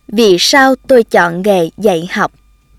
Vì sao tôi chọn nghề dạy học?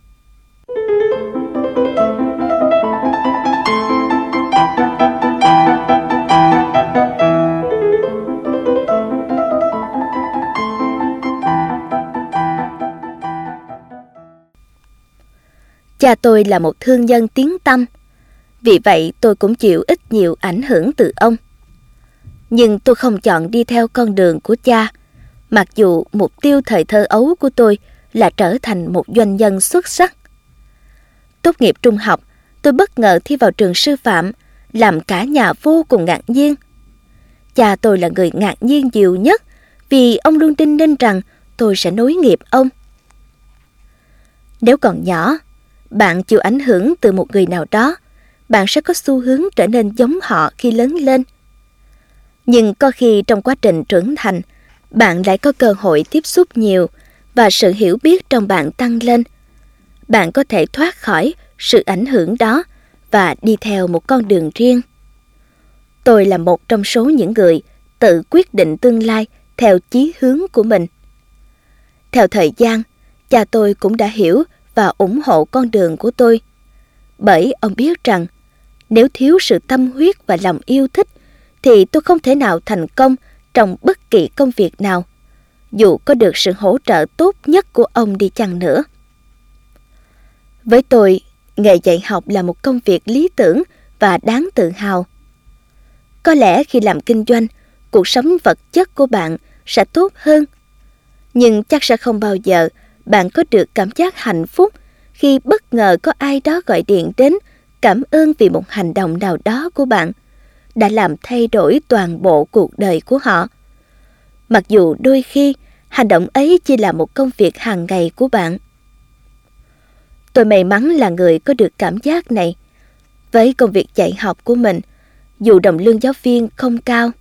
Cha tôi là một thương nhân tiếng tăm, vì vậy tôi cũng chịu ít nhiều ảnh hưởng từ ông. Nhưng tôi không chọn đi theo con đường của cha, mặc dù mục tiêu thời thơ ấu của tôi là trở thành một doanh nhân xuất sắc. Tốt nghiệp trung học, tôi bất ngờ thi vào trường sư phạm, làm cả nhà vô cùng ngạc nhiên. Cha tôi là người ngạc nhiên nhiều nhất, vì ông luôn tin nên rằng tôi sẽ nối nghiệp ông. Nếu còn nhỏ, bạn chịu ảnh hưởng từ một người nào đó, bạn sẽ có xu hướng trở nên giống họ khi lớn lên. Nhưng có khi trong quá trình trưởng thành, bạn lại có cơ hội tiếp xúc nhiều và sự hiểu biết trong bạn tăng lên. Bạn có thể thoát khỏi sự ảnh hưởng đó và đi theo một con đường riêng. Tôi là một trong số những người tự quyết định tương lai theo chí hướng của mình. Theo thời gian, cha tôi cũng đã hiểu và ủng hộ con đường của tôi. Bởi ông biết rằng nếu thiếu sự tâm huyết và lòng yêu thích thì tôi không thể nào thành công trong bất kỳ công việc nào, dù có được sự hỗ trợ tốt nhất của ông đi chăng nữa. Với tôi, nghề dạy học là một công việc lý tưởng và đáng tự hào. Có lẽ khi làm kinh doanh, cuộc sống vật chất của bạn sẽ tốt hơn. Nhưng chắc sẽ không bao giờ bạn có được cảm giác hạnh phúc khi bất ngờ có ai đó gọi điện đến cảm ơn vì một hành động nào đó của bạn đã làm thay đổi toàn bộ cuộc đời của họ. Mặc dù đôi khi hành động ấy chỉ là một công việc hàng ngày của bạn. Tôi may mắn là người có được cảm giác này. Với công việc dạy học của mình, dù đồng lương giáo viên không cao.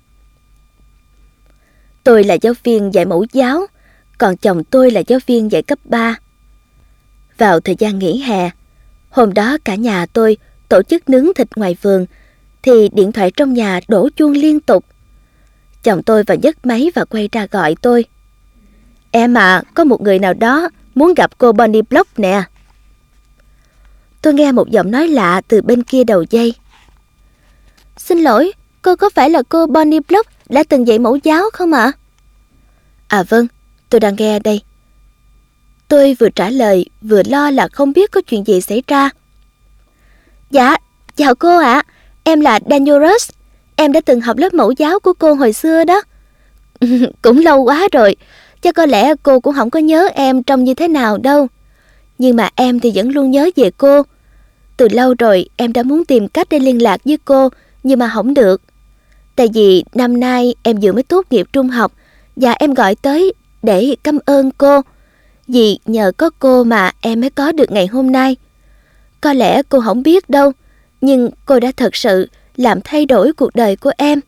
Tôi là giáo viên dạy mẫu giáo, còn chồng tôi là giáo viên dạy cấp 3. Vào thời gian nghỉ hè, hôm đó cả nhà tôi tổ chức nướng thịt ngoài vườn, thì điện thoại trong nhà đổ chuông liên tục. Chồng tôi vào nhấc máy và quay ra gọi tôi. Em à, có một người nào đó muốn gặp cô Bonnie Block nè. Tôi nghe một giọng nói lạ từ bên kia đầu dây. Xin lỗi, cô có phải là cô Bonnie Block đã từng dạy mẫu giáo không ạ? À vâng, tôi đang nghe đây. Tôi vừa trả lời vừa lo là không biết có chuyện gì xảy ra. Dạ, chào cô ạ. Em là Daniel Rush. Em đã từng học lớp mẫu giáo của cô hồi xưa đó. Cũng lâu quá rồi, chắc có lẽ cô cũng không có nhớ em trông như thế nào đâu. Nhưng mà em thì vẫn luôn nhớ về cô. Từ lâu rồi em đã muốn tìm cách để liên lạc với cô, nhưng mà không được. Tại vì năm nay em vừa mới tốt nghiệp trung học, và em gọi tới để cảm ơn cô. Vì nhờ có cô mà em mới có được ngày hôm nay. Có lẽ cô không biết đâu, nhưng cô đã thật sự làm thay đổi cuộc đời của em.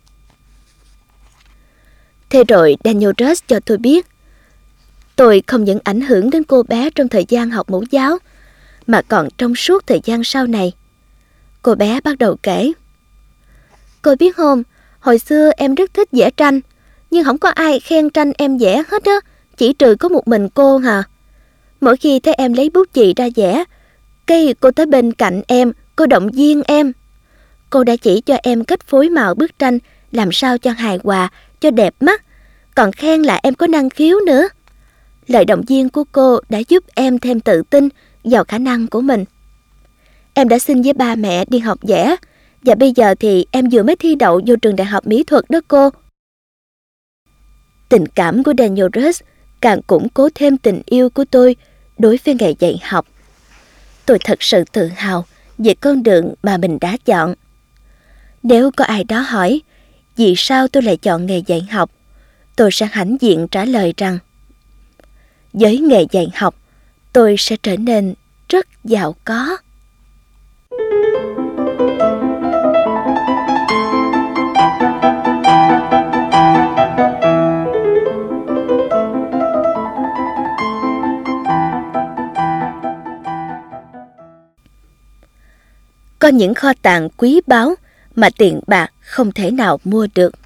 Thế rồi Daniel Rush cho tôi biết, tôi không những ảnh hưởng đến cô bé trong thời gian học mẫu giáo, mà còn trong suốt thời gian sau này. Cô bé bắt đầu kể. Cô biết không, hồi xưa em rất thích vẽ tranh, nhưng không có ai khen tranh em vẽ hết á, chỉ trừ có một mình cô hả. Mỗi khi thấy em lấy bút chì ra vẽ, cái cô tới bên cạnh em, cô động viên em. Cô đã chỉ cho em cách phối màu bức tranh làm sao cho hài hòa, cho đẹp mắt, còn khen là em có năng khiếu nữa. Lời động viên của cô đã giúp em thêm tự tin vào khả năng của mình. Em đã xin với ba mẹ đi học vẽ, và bây giờ thì em vừa mới thi đậu vô trường đại học mỹ thuật đó cô. Tình cảm của Daniel Rush càng củng cố thêm tình yêu của tôi đối với nghề dạy học. Tôi thật sự tự hào về con đường mà mình đã chọn. Nếu có ai đó hỏi vì sao tôi lại chọn nghề dạy học, tôi sẽ hãnh diện trả lời rằng với nghề dạy học, tôi sẽ trở nên rất giàu có. Có những kho tàng quý báu mà tiền bạc không thể nào mua được.